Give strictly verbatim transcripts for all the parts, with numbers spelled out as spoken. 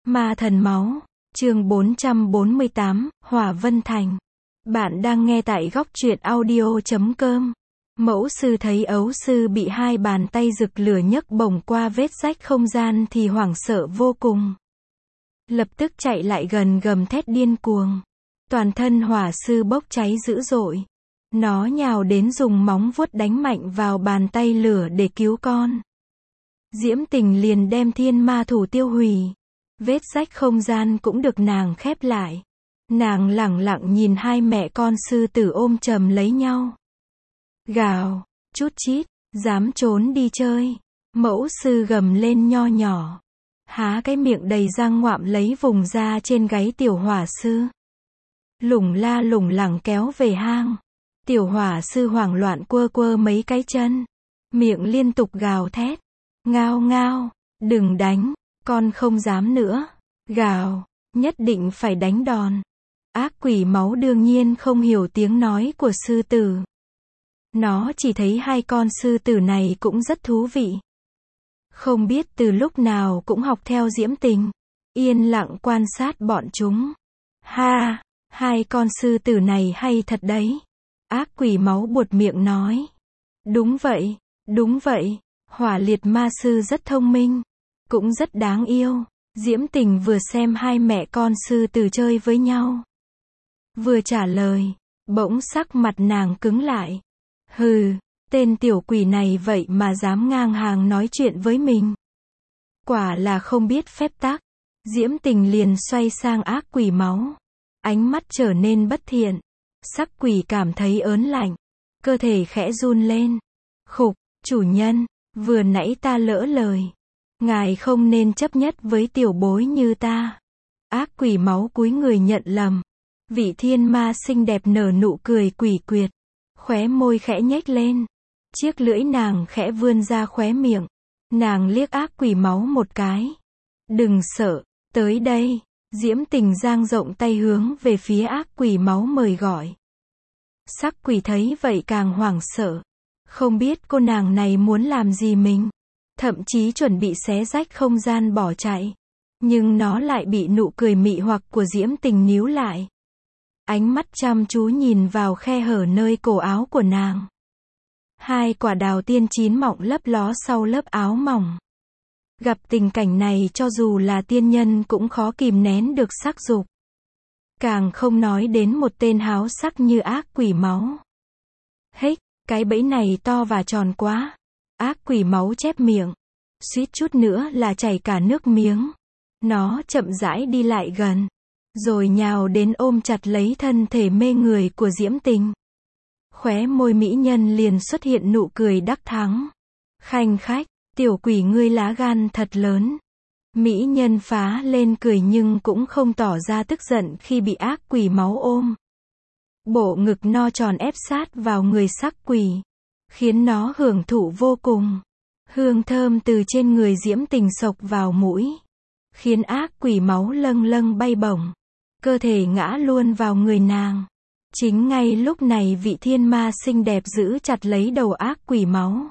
Ma thần máu, chương bốn trăm bốn mươi tám, Hỏa Vân Thành. Bạn đang nghe tại góc truyện audio chấm com. Mẫu sư thấy ấu sư bị hai bàn tay rực lửa nhấc bổng qua vết rách không gian thì hoảng sợ vô cùng. Lập tức chạy lại gần gầm thét điên cuồng. Toàn thân hỏa sư bốc cháy dữ dội. Nó nhào đến dùng móng vuốt đánh mạnh vào bàn tay lửa để cứu con. Diễm Tình liền đem thiên ma thủ tiêu hủy. Vết rách không gian cũng được nàng khép lại. Nàng lẳng lặng nhìn hai mẹ con sư tử ôm chầm lấy nhau. Gào, chút chít, dám trốn đi chơi. Mẫu sư gầm lên nho nhỏ. Há cái miệng đầy răng ngoạm lấy vùng da trên gáy tiểu hỏa sư. Lủng la lủng lẳng kéo về hang. Tiểu hỏa sư hoảng loạn quơ quơ mấy cái chân. Miệng liên tục gào thét. Ngao ngao, đừng đánh, con không dám nữa. Gào, nhất định phải đánh đòn. Ác quỷ máu đương nhiên không hiểu tiếng nói của sư tử. Nó chỉ thấy hai con sư tử này cũng rất thú vị. Không biết từ lúc nào cũng học theo Diễm Tình. Yên lặng quan sát bọn chúng. Ha, hai con sư tử này hay thật đấy. Ác quỷ máu buột miệng nói. Đúng vậy, đúng vậy. Hỏa liệt ma sư rất thông minh. Cũng rất đáng yêu. Diễm Tình vừa xem hai mẹ con sư tử chơi với nhau. Vừa trả lời. Bỗng sắc mặt nàng cứng lại. Hừ, tên tiểu quỷ này vậy mà dám ngang hàng nói chuyện với mình. Quả là không biết phép tắc. Diễm Tình liền xoay sang ác quỷ máu. Ánh mắt trở nên bất thiện. Sắc quỷ cảm thấy ớn lạnh. Cơ thể khẽ run lên. Khục, chủ nhân, vừa nãy ta lỡ lời. Ngài không nên chấp nhất với tiểu bối như ta. Ác quỷ máu cúi người nhận lầm. Vị thiên ma xinh đẹp nở nụ cười quỷ quyệt. Khóe môi khẽ nhếch lên. Chiếc lưỡi nàng khẽ vươn ra khóe miệng. Nàng liếc ác quỷ máu một cái. Đừng sợ, tới đây. Diễm Tình dang rộng tay hướng về phía ác quỷ máu mời gọi. Sắc quỷ thấy vậy càng hoảng sợ. Không biết cô nàng này muốn làm gì mình. Thậm chí chuẩn bị xé rách không gian bỏ chạy. Nhưng nó lại bị nụ cười mị hoặc của Diễm Tình níu lại. Ánh mắt chăm chú nhìn vào khe hở nơi cổ áo của nàng. Hai quả đào tiên chín mọng lấp ló sau lớp áo mỏng. Gặp tình cảnh này cho dù là tiên nhân cũng khó kìm nén được sắc dục. Càng không nói đến một tên háo sắc như ác quỷ máu. Hếch, cái bẫy này to và tròn quá. Ác quỷ máu chép miệng. Suýt chút nữa là chảy cả nước miếng. Nó chậm rãi đi lại gần. Rồi nhào đến ôm chặt lấy thân thể mê người của Diễm Tình. Khóe môi mỹ nhân liền xuất hiện nụ cười đắc thắng. Khanh khách, tiểu quỷ ngươi lá gan thật lớn. Mỹ nhân phá lên cười nhưng cũng không tỏ ra tức giận khi bị ác quỷ máu ôm. Bộ ngực no tròn ép sát vào người sắc quỷ. Khiến nó hưởng thụ vô cùng. Hương thơm từ trên người Diễm Tình xộc vào mũi. Khiến ác quỷ máu lâng lâng bay bổng. Cơ thể ngã luôn vào người nàng. Chính ngay lúc này vị thiên ma xinh đẹp giữ chặt lấy đầu ác quỷ máu.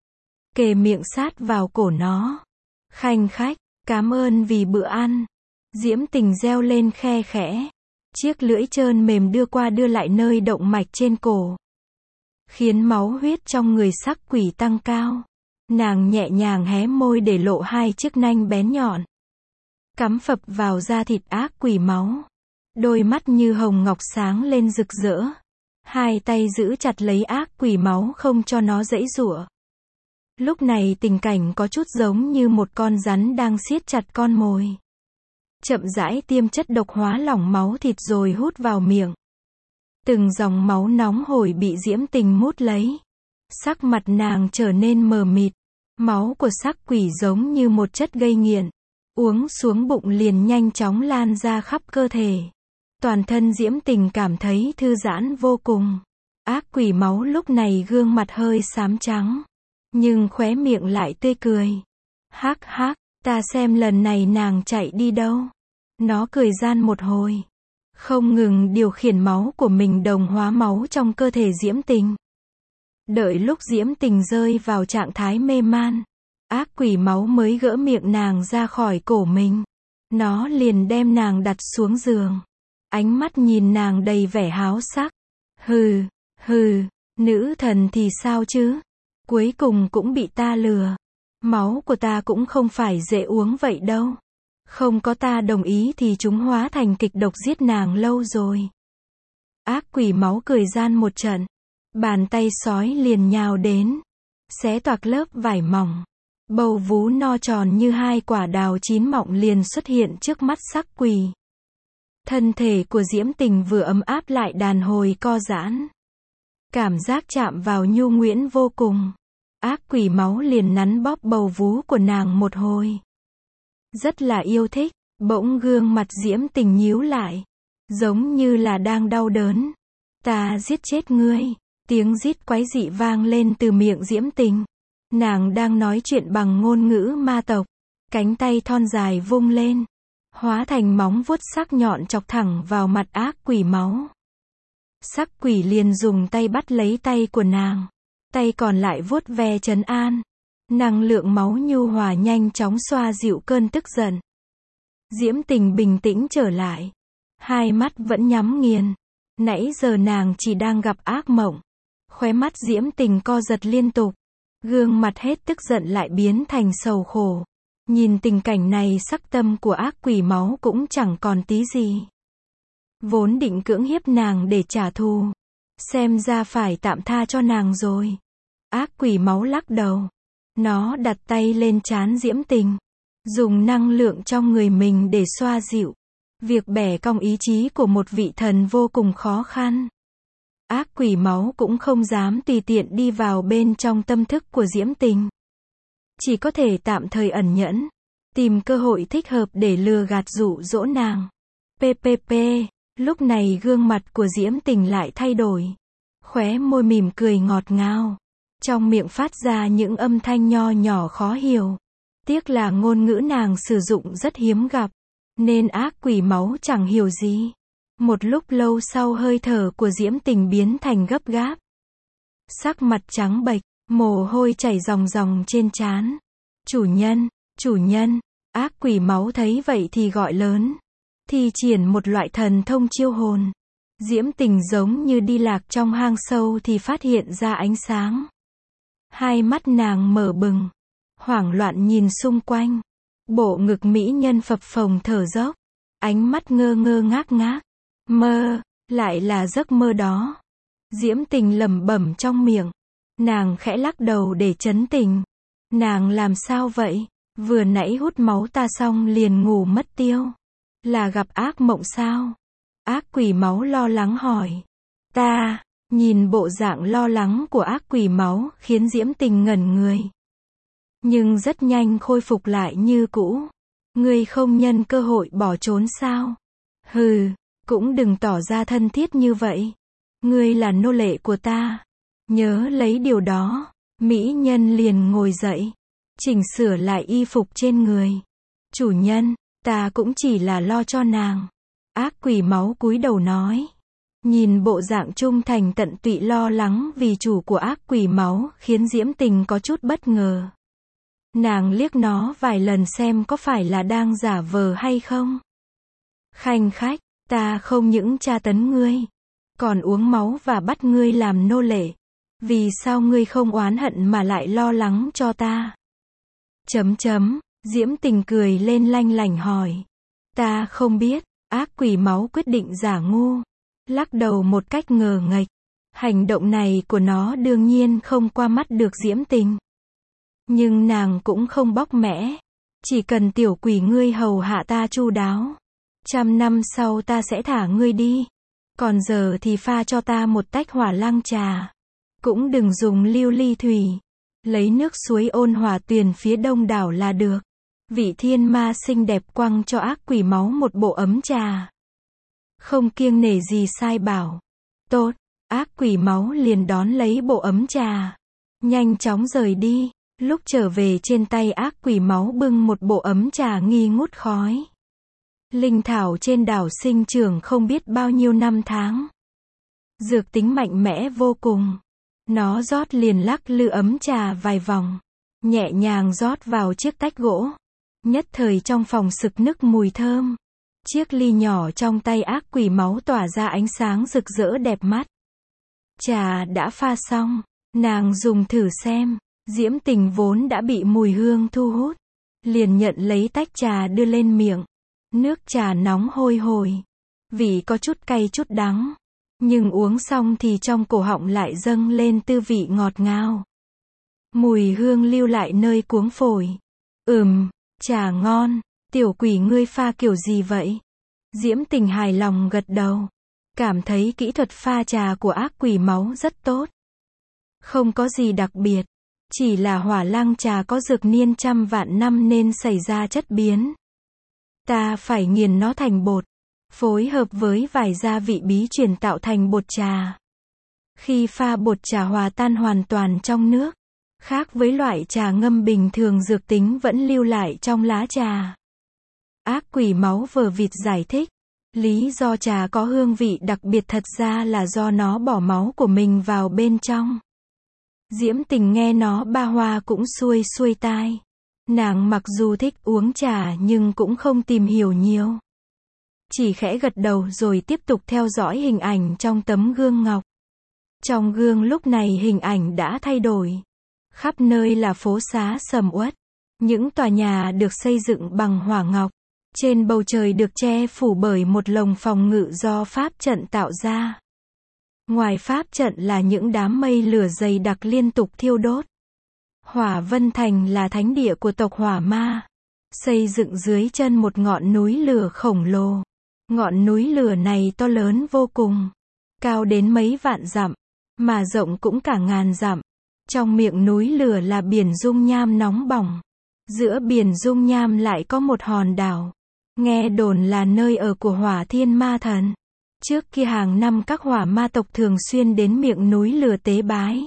Kề miệng sát vào cổ nó. Khanh khách, cảm ơn vì bữa ăn. Diễm Tình reo lên khe khẽ. Chiếc lưỡi trơn mềm đưa qua đưa lại nơi động mạch trên cổ. Khiến máu huyết trong người sắc quỷ tăng cao. Nàng nhẹ nhàng hé môi để lộ hai chiếc nanh bén nhọn. Cắm phập vào da thịt ác quỷ máu. Đôi mắt như hồng ngọc sáng lên rực rỡ. Hai tay giữ chặt lấy ác quỷ máu không cho nó giãy giụa. Lúc này tình cảnh có chút giống như một con rắn đang siết chặt con mồi. Chậm rãi tiêm chất độc hóa lỏng máu thịt rồi hút vào miệng. Từng dòng máu nóng hổi bị Diễm Tình mút lấy. Sắc mặt nàng trở nên mờ mịt. Máu của sắc quỷ giống như một chất gây nghiện. Uống xuống bụng liền nhanh chóng lan ra khắp cơ thể. Toàn thân Diễm Tình cảm thấy thư giãn vô cùng. Ác quỷ máu lúc này gương mặt hơi xám trắng. Nhưng khóe miệng lại tươi cười. Hắc hắc, ta xem lần này nàng chạy đi đâu. Nó cười gian một hồi. Không ngừng điều khiển máu của mình đồng hóa máu trong cơ thể Diễm Tình. Đợi lúc Diễm Tình rơi vào trạng thái mê man. Ác quỷ máu mới gỡ miệng nàng ra khỏi cổ mình. Nó liền đem nàng đặt xuống giường. Ánh mắt nhìn nàng đầy vẻ háo sắc. Hừ, hừ, nữ thần thì sao chứ? Cuối cùng cũng bị ta lừa. Máu của ta cũng không phải dễ uống vậy đâu. Không có ta đồng ý thì chúng hóa thành kịch độc giết nàng lâu rồi. Ác quỷ máu cười gian một trận. Bàn tay sói liền nhào đến. Xé toạc lớp vải mỏng. Bầu vú no tròn như hai quả đào chín mọng liền xuất hiện trước mắt sắc quỷ. Thân thể của Diễm Tình vừa ấm áp lại đàn hồi co giãn. Cảm giác chạm vào nhu nhuyễn vô cùng. Ác quỷ máu liền nắn bóp bầu vú của nàng một hồi. Rất là yêu thích, bỗng gương mặt Diễm Tình nhíu lại. Giống như là đang đau đớn. Ta giết chết ngươi. Tiếng rít quái dị vang lên từ miệng Diễm Tình. Nàng đang nói chuyện bằng ngôn ngữ ma tộc. Cánh tay thon dài vung lên. Hóa thành móng vuốt sắc nhọn chọc thẳng vào mặt ác quỷ máu. Sắc quỷ liền dùng tay bắt lấy tay của nàng. Tay còn lại vuốt ve trấn an. Năng lượng máu nhu hòa nhanh chóng xoa dịu cơn tức giận. Diễm Tình bình tĩnh trở lại. Hai mắt vẫn nhắm nghiền. Nãy giờ nàng chỉ đang gặp ác mộng. Khóe mắt Diễm Tình co giật liên tục. Gương mặt hết tức giận lại biến thành sầu khổ. Nhìn tình cảnh này sắc tâm của ác quỷ máu cũng chẳng còn tí gì. Vốn định cưỡng hiếp nàng để trả thù. Xem ra phải tạm tha cho nàng rồi. Ác quỷ máu lắc đầu. Nó đặt tay lên trán Diễm Tình. Dùng năng lượng trong người mình để xoa dịu. Việc bẻ cong ý chí của một vị thần vô cùng khó khăn. Ác quỷ máu cũng không dám tùy tiện đi vào bên trong tâm thức của Diễm Tình. Chỉ có thể tạm thời ẩn nhẫn. Tìm cơ hội thích hợp để lừa gạt dụ dỗ nàng. pê pê pê. Lúc này gương mặt của Diễm Tình lại thay đổi. Khóe môi mỉm cười ngọt ngào. Trong miệng phát ra những âm thanh nho nhỏ khó hiểu. Tiếc là ngôn ngữ nàng sử dụng rất hiếm gặp. Nên ác quỷ máu chẳng hiểu gì. Một lúc lâu sau hơi thở của Diễm Tình biến thành gấp gáp. Sắc mặt trắng bệch, mồ hôi chảy ròng ròng trên trán. Chủ nhân, chủ nhân, ác quỷ máu thấy vậy thì gọi lớn. Thi triển một loại thần thông chiêu hồn. Diễm Tình giống như đi lạc trong hang sâu thì phát hiện ra ánh sáng. Hai mắt nàng mở bừng. Hoảng loạn nhìn xung quanh. Bộ ngực mỹ nhân phập phồng thở dốc. Ánh mắt ngơ ngơ ngác ngác. Mơ, lại là giấc mơ đó. Diễm Tình lẩm bẩm trong miệng. Nàng khẽ lắc đầu để trấn tĩnh. Nàng làm sao vậy? Vừa nãy hút máu ta xong liền ngủ mất tiêu. Là gặp ác mộng sao? Ác quỷ máu lo lắng hỏi. Ta, nhìn bộ dạng lo lắng của ác quỷ máu khiến Diễm Tình ngẩn người. Nhưng rất nhanh khôi phục lại như cũ. Ngươi không nhân cơ hội bỏ trốn sao? Hừ, cũng đừng tỏ ra thân thiết như vậy. Ngươi là nô lệ của ta. Nhớ lấy điều đó. Mỹ nhân liền ngồi dậy. Chỉnh sửa lại y phục trên người. Chủ nhân, ta cũng chỉ là lo cho nàng. Ác quỷ máu cúi đầu nói. Nhìn bộ dạng trung thành tận tụy lo lắng vì chủ của ác quỷ máu khiến Diễm Tình có chút bất ngờ. Nàng liếc nó vài lần xem có phải là đang giả vờ hay không. Khanh khách, ta không những tra tấn ngươi, còn uống máu và bắt ngươi làm nô lệ. Vì sao ngươi không oán hận mà lại lo lắng cho ta? Chấm chấm, Diễm Tình cười lên lanh lảnh hỏi. Ta không biết, ác quỷ máu quyết định giả ngu. Lắc đầu một cách ngờ nghệch. Hành động này của nó đương nhiên không qua mắt được Diễm Tình. Nhưng nàng cũng không bóc mẽ. Chỉ cần tiểu quỷ ngươi hầu hạ ta chu đáo. Trăm năm sau ta sẽ thả ngươi đi. Còn giờ thì pha cho ta một tách hỏa lăng trà. Cũng đừng dùng lưu ly thủy. Lấy nước suối ôn hòa tuyền phía đông đảo là được. Vị thiên ma xinh đẹp quăng cho ác quỷ máu một bộ ấm trà. Không kiêng nể gì sai bảo. Tốt, ác quỷ máu liền đón lấy bộ ấm trà. Nhanh chóng rời đi. Lúc trở về trên tay ác quỷ máu bưng một bộ ấm trà nghi ngút khói. Linh thảo trên đảo sinh trưởng không biết bao nhiêu năm tháng. Dược tính mạnh mẽ vô cùng. Nó rót liền lắc lư ấm trà vài vòng. Nhẹ nhàng rót vào chiếc tách gỗ. Nhất thời trong phòng sực nức mùi thơm. Chiếc ly nhỏ trong tay ác quỷ máu tỏa ra ánh sáng rực rỡ đẹp mắt. Trà đã pha xong, nàng dùng thử xem. Diễm Tình vốn đã bị mùi hương thu hút, liền nhận lấy tách trà đưa lên miệng. Nước trà nóng hôi hổi, vị có chút cay chút đắng, nhưng uống xong thì trong cổ họng lại dâng lên tư vị ngọt ngào. Mùi hương lưu lại nơi cuống phổi. Ừm, trà ngon, tiểu quỷ ngươi pha kiểu gì vậy? Diễm Tình hài lòng gật đầu, cảm thấy kỹ thuật pha trà của ác quỷ máu rất tốt. Không có gì đặc biệt, chỉ là hỏa lăng trà có dược niên trăm vạn năm nên xảy ra chất biến. Ta phải nghiền nó thành bột, phối hợp với vài gia vị bí truyền tạo thành bột trà. Khi pha bột trà hòa tan hoàn toàn trong nước, khác với loại trà ngâm bình thường dược tính vẫn lưu lại trong lá trà. Ác quỷ máu vờ vịt giải thích, lý do trà có hương vị đặc biệt thật ra là do nó bỏ máu của mình vào bên trong. Diễm Tình nghe nó ba hoa cũng xuôi xuôi tai. Nàng mặc dù thích uống trà nhưng cũng không tìm hiểu nhiều. Chỉ khẽ gật đầu rồi tiếp tục theo dõi hình ảnh trong tấm gương ngọc. Trong gương lúc này hình ảnh đã thay đổi. Khắp nơi là phố xá sầm uất. Những tòa nhà được xây dựng bằng hỏa ngọc. Trên bầu trời được che phủ bởi một lồng phòng ngự do pháp trận tạo ra. Ngoài pháp trận là những đám mây lửa dày đặc liên tục thiêu đốt. Hỏa Vân Thành là thánh địa của tộc Hỏa Ma. Xây dựng dưới chân một ngọn núi lửa khổng lồ. Ngọn núi lửa này to lớn vô cùng. Cao đến mấy vạn dặm. Mà rộng cũng cả ngàn dặm. Trong miệng núi lửa là biển dung nham nóng bỏng. Giữa biển dung nham lại có một hòn đảo. Nghe đồn là nơi ở của Hỏa Thiên Ma Thần. Trước kia hàng năm các hỏa ma tộc thường xuyên đến miệng núi lửa tế bái.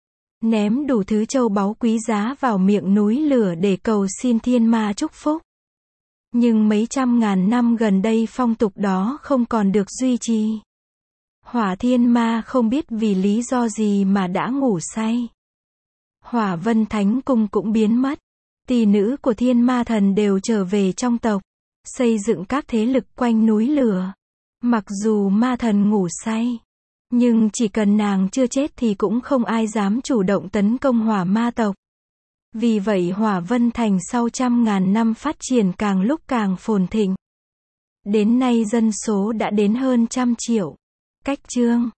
Ném đủ thứ châu báu quý giá vào miệng núi lửa để cầu xin thiên ma chúc phúc. Nhưng mấy trăm ngàn năm gần đây phong tục đó không còn được duy trì. Hỏa thiên ma không biết vì lý do gì mà đã ngủ say. Hỏa Vân Thánh Cung cũng biến mất. Tỷ nữ của thiên ma thần đều trở về trong tộc, xây dựng các thế lực quanh núi lửa. Mặc dù ma thần ngủ say, nhưng chỉ cần nàng chưa chết thì cũng không ai dám chủ động tấn công hỏa ma tộc. Vì vậy Hỏa Vân Thành sau trăm ngàn năm phát triển càng lúc càng phồn thịnh. Đến nay dân số đã đến hơn trăm triệu. Cách chương